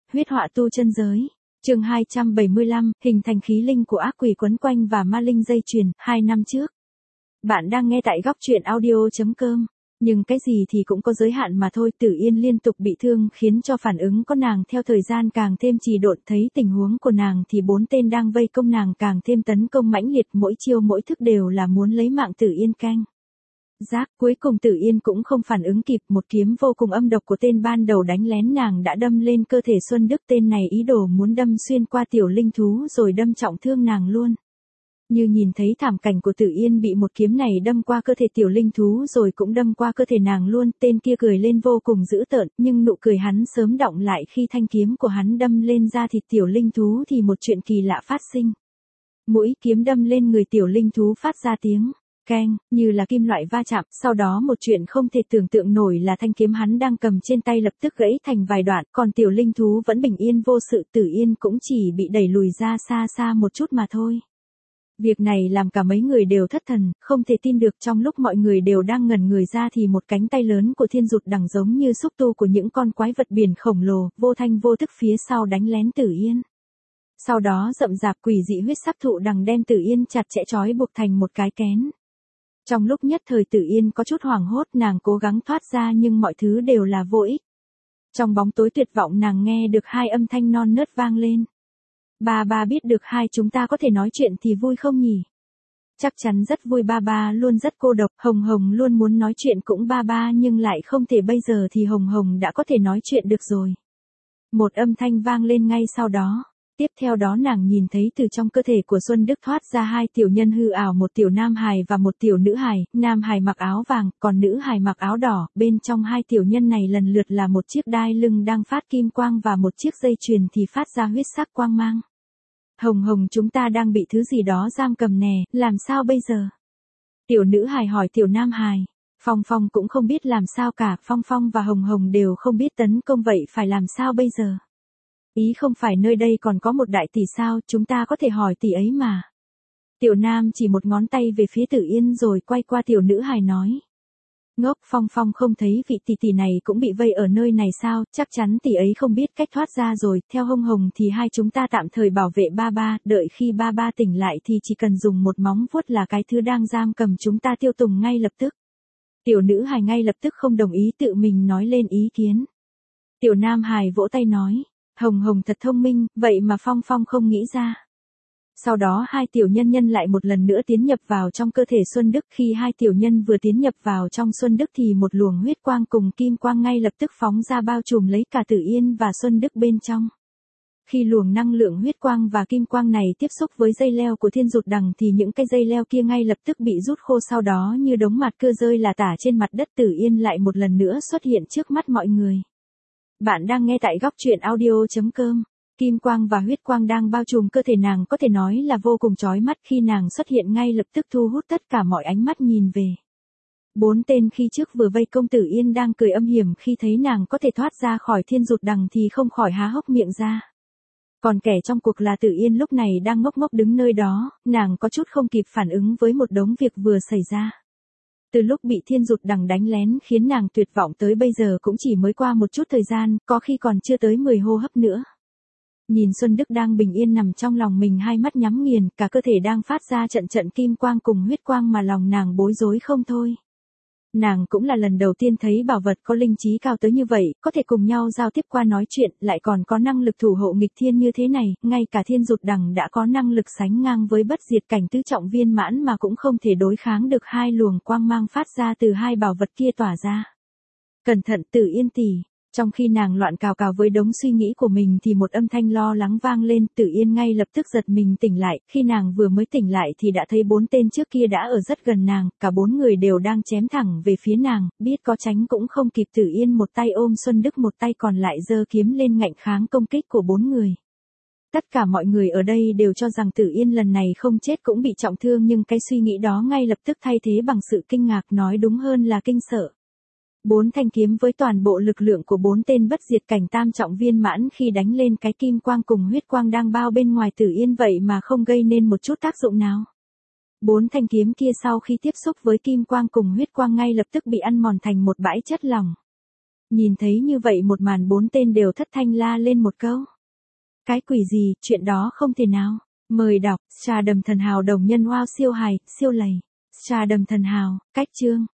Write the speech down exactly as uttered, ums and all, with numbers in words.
huyết họa tu chân giới. Chương hai trăm bảy mươi lăm, hình thành khí linh của ác quỷ quấn quanh và ma linh dây chuyền, hai năm trước. Bạn đang nghe tại góc truyện audio chấm com. Nhưng cái gì thì cũng có giới hạn mà thôi. Tử Yên liên tục bị thương khiến cho phản ứng của nàng theo thời gian càng thêm trì độn. Thấy tình huống của nàng thì bốn tên đang vây công nàng càng thêm tấn công mãnh liệt, mỗi chiêu mỗi thức đều là muốn lấy mạng Tử Yên canh. Giác, cuối cùng Tử Yên cũng không phản ứng kịp, một kiếm vô cùng âm độc của tên ban đầu đánh lén nàng đã đâm lên cơ thể Xuân Đức. Tên này ý đồ muốn đâm xuyên qua tiểu linh thú rồi đâm trọng thương nàng luôn. Như nhìn thấy thảm cảnh của Tử Yên bị một kiếm này đâm qua cơ thể tiểu linh thú rồi cũng đâm qua cơ thể nàng luôn, tên kia cười lên vô cùng dữ tợn, nhưng nụ cười hắn sớm đọng lại khi thanh kiếm của hắn đâm lên da thịt tiểu linh thú thì một chuyện kỳ lạ phát sinh. Mũi kiếm đâm lên người tiểu linh thú phát ra tiếng keng, như là kim loại va chạm, sau đó một chuyện không thể tưởng tượng nổi là thanh kiếm hắn đang cầm trên tay lập tức gãy thành vài đoạn, còn tiểu linh thú vẫn bình yên vô sự. Tử Yên cũng chỉ bị đẩy lùi ra xa xa một chút mà thôi. Việc này làm cả mấy người đều thất thần, không thể tin được. Trong lúc mọi người đều đang ngẩn người ra thì một cánh tay lớn của thiên rụt đằng giống như xúc tu của những con quái vật biển khổng lồ, vô thanh vô tức phía sau đánh lén Tử Yên. Sau đó rậm rạp quỷ dị huyết sắc thụ đằng đem Tử Yên chặt chẽ trói buộc thành một cái kén. Trong lúc nhất thời Tử Yên có chút hoảng hốt, nàng cố gắng thoát ra nhưng mọi thứ đều là vô ích. Trong bóng tối tuyệt vọng nàng nghe được hai âm thanh non nớt vang lên. Ba ba biết được hai chúng ta có thể nói chuyện thì vui không nhỉ? Chắc chắn rất vui, ba ba luôn rất cô độc, Hồng Hồng luôn muốn nói chuyện cũng ba ba nhưng lại không thể, bây giờ thì Hồng Hồng đã có thể nói chuyện được rồi. Một âm thanh vang lên ngay sau đó. Tiếp theo đó nàng nhìn thấy từ trong cơ thể của Xuân Đức thoát ra hai tiểu nhân hư ảo, một tiểu nam hài và một tiểu nữ hài. Nam hài mặc áo vàng, còn nữ hài mặc áo đỏ. Bên trong hai tiểu nhân này lần lượt là một chiếc đai lưng đang phát kim quang và một chiếc dây chuyền thì phát ra huyết sắc quang mang. Hồng Hồng, chúng ta đang bị thứ gì đó giam cầm nè, làm sao bây giờ? Tiểu nữ hài hỏi tiểu nam hài. Phong Phong cũng không biết làm sao cả, Phong Phong và Hồng Hồng đều không biết tấn công, vậy phải làm sao bây giờ? Ý không phải nơi đây còn có một đại tỷ sao, chúng ta có thể hỏi tỷ ấy mà. Tiểu Nam chỉ một ngón tay về phía Tử Yên rồi quay qua tiểu nữ hài nói. Ngốc, Phong Phong không thấy vị tỷ tỷ này cũng bị vây ở nơi này sao, chắc chắn tỷ ấy không biết cách thoát ra rồi. Theo Hồng Hồng thì hai chúng ta tạm thời bảo vệ ba ba, đợi khi ba ba tỉnh lại thì chỉ cần dùng một móng vuốt là cái thứ đang giam cầm chúng ta tiêu tùng ngay lập tức. Tiểu nữ hài ngay lập tức không đồng ý, tự mình nói lên ý kiến. Tiểu Nam hài vỗ tay nói. Hồng Hồng thật thông minh, vậy mà Phong Phong không nghĩ ra. Sau đó hai tiểu nhân nhân lại một lần nữa tiến nhập vào trong cơ thể Xuân Đức. Khi hai tiểu nhân vừa tiến nhập vào trong Xuân Đức thì một luồng huyết quang cùng kim quang ngay lập tức phóng ra bao trùm lấy cả Tử Yên và Xuân Đức bên trong. Khi luồng năng lượng huyết quang và kim quang này tiếp xúc với dây leo của thiên rụt đằng thì những cái dây leo kia ngay lập tức bị rút khô, sau đó như đống mạt cưa rơi là tả trên mặt đất. Tử Yên lại một lần nữa xuất hiện trước mắt mọi người. Bạn đang nghe tại góc truyện audio chấm com. Kim quang và huyết quang đang bao trùm cơ thể nàng có thể nói là vô cùng chói mắt, khi nàng xuất hiện ngay lập tức thu hút tất cả mọi ánh mắt nhìn về. Bốn tên khi trước vừa vây công Tử Yên đang cười âm hiểm khi thấy nàng có thể thoát ra khỏi thiên rụt đằng thì không khỏi há hốc miệng ra. Còn kẻ trong cuộc là Tử Yên lúc này đang ngốc ngốc đứng nơi đó, nàng có chút không kịp phản ứng với một đống việc vừa xảy ra. Từ lúc bị thiên rụt đằng đánh lén khiến nàng tuyệt vọng tới bây giờ cũng chỉ mới qua một chút thời gian, có khi còn chưa tới mười hô hấp nữa. Nhìn Xuân Đức đang bình yên nằm trong lòng mình, hai mắt nhắm nghiền, cả cơ thể đang phát ra trận trận kim quang cùng huyết quang mà lòng nàng bối rối không thôi. Nàng cũng là lần đầu tiên thấy bảo vật có linh trí cao tới như vậy, có thể cùng nhau giao tiếp qua nói chuyện, lại còn có năng lực thủ hộ nghịch thiên như thế này, ngay cả thiên rụt đằng đã có năng lực sánh ngang với bất diệt cảnh tứ trọng viên mãn mà cũng không thể đối kháng được hai luồng quang mang phát ra từ hai bảo vật kia tỏa ra. Cẩn thận Tử Yên tỷ. Trong khi nàng loạn cào cào với đống suy nghĩ của mình thì một âm thanh lo lắng vang lên. Tử Yên ngay lập tức giật mình tỉnh lại, khi nàng vừa mới tỉnh lại thì đã thấy bốn tên trước kia đã ở rất gần nàng, cả bốn người đều đang chém thẳng về phía nàng, biết có tránh cũng không kịp. Tử Yên một tay ôm Xuân Đức, một tay còn lại giơ kiếm lên ngạnh kháng công kích của bốn người. Tất cả mọi người ở đây đều cho rằng Tử Yên lần này không chết cũng bị trọng thương, nhưng cái suy nghĩ đó ngay lập tức thay thế bằng sự kinh ngạc, nói đúng hơn là kinh sợ. Bốn thanh kiếm với toàn bộ lực lượng của bốn tên bất diệt cảnh tam trọng viên mãn khi đánh lên cái kim quang cùng huyết quang đang bao bên ngoài Tử Yên vậy mà không gây nên một chút tác dụng nào. Bốn thanh kiếm kia sau khi tiếp xúc với kim quang cùng huyết quang ngay lập tức bị ăn mòn thành một bãi chất lỏng. Nhìn thấy như vậy một màn bốn tên đều thất thanh la lên một câu. Cái quỷ gì, chuyện đó không thể nào. Mời đọc, Trà Đầm Thần Hào đồng nhân wow siêu hài, siêu lầy. Trà Đầm Thần Hào, cách chương.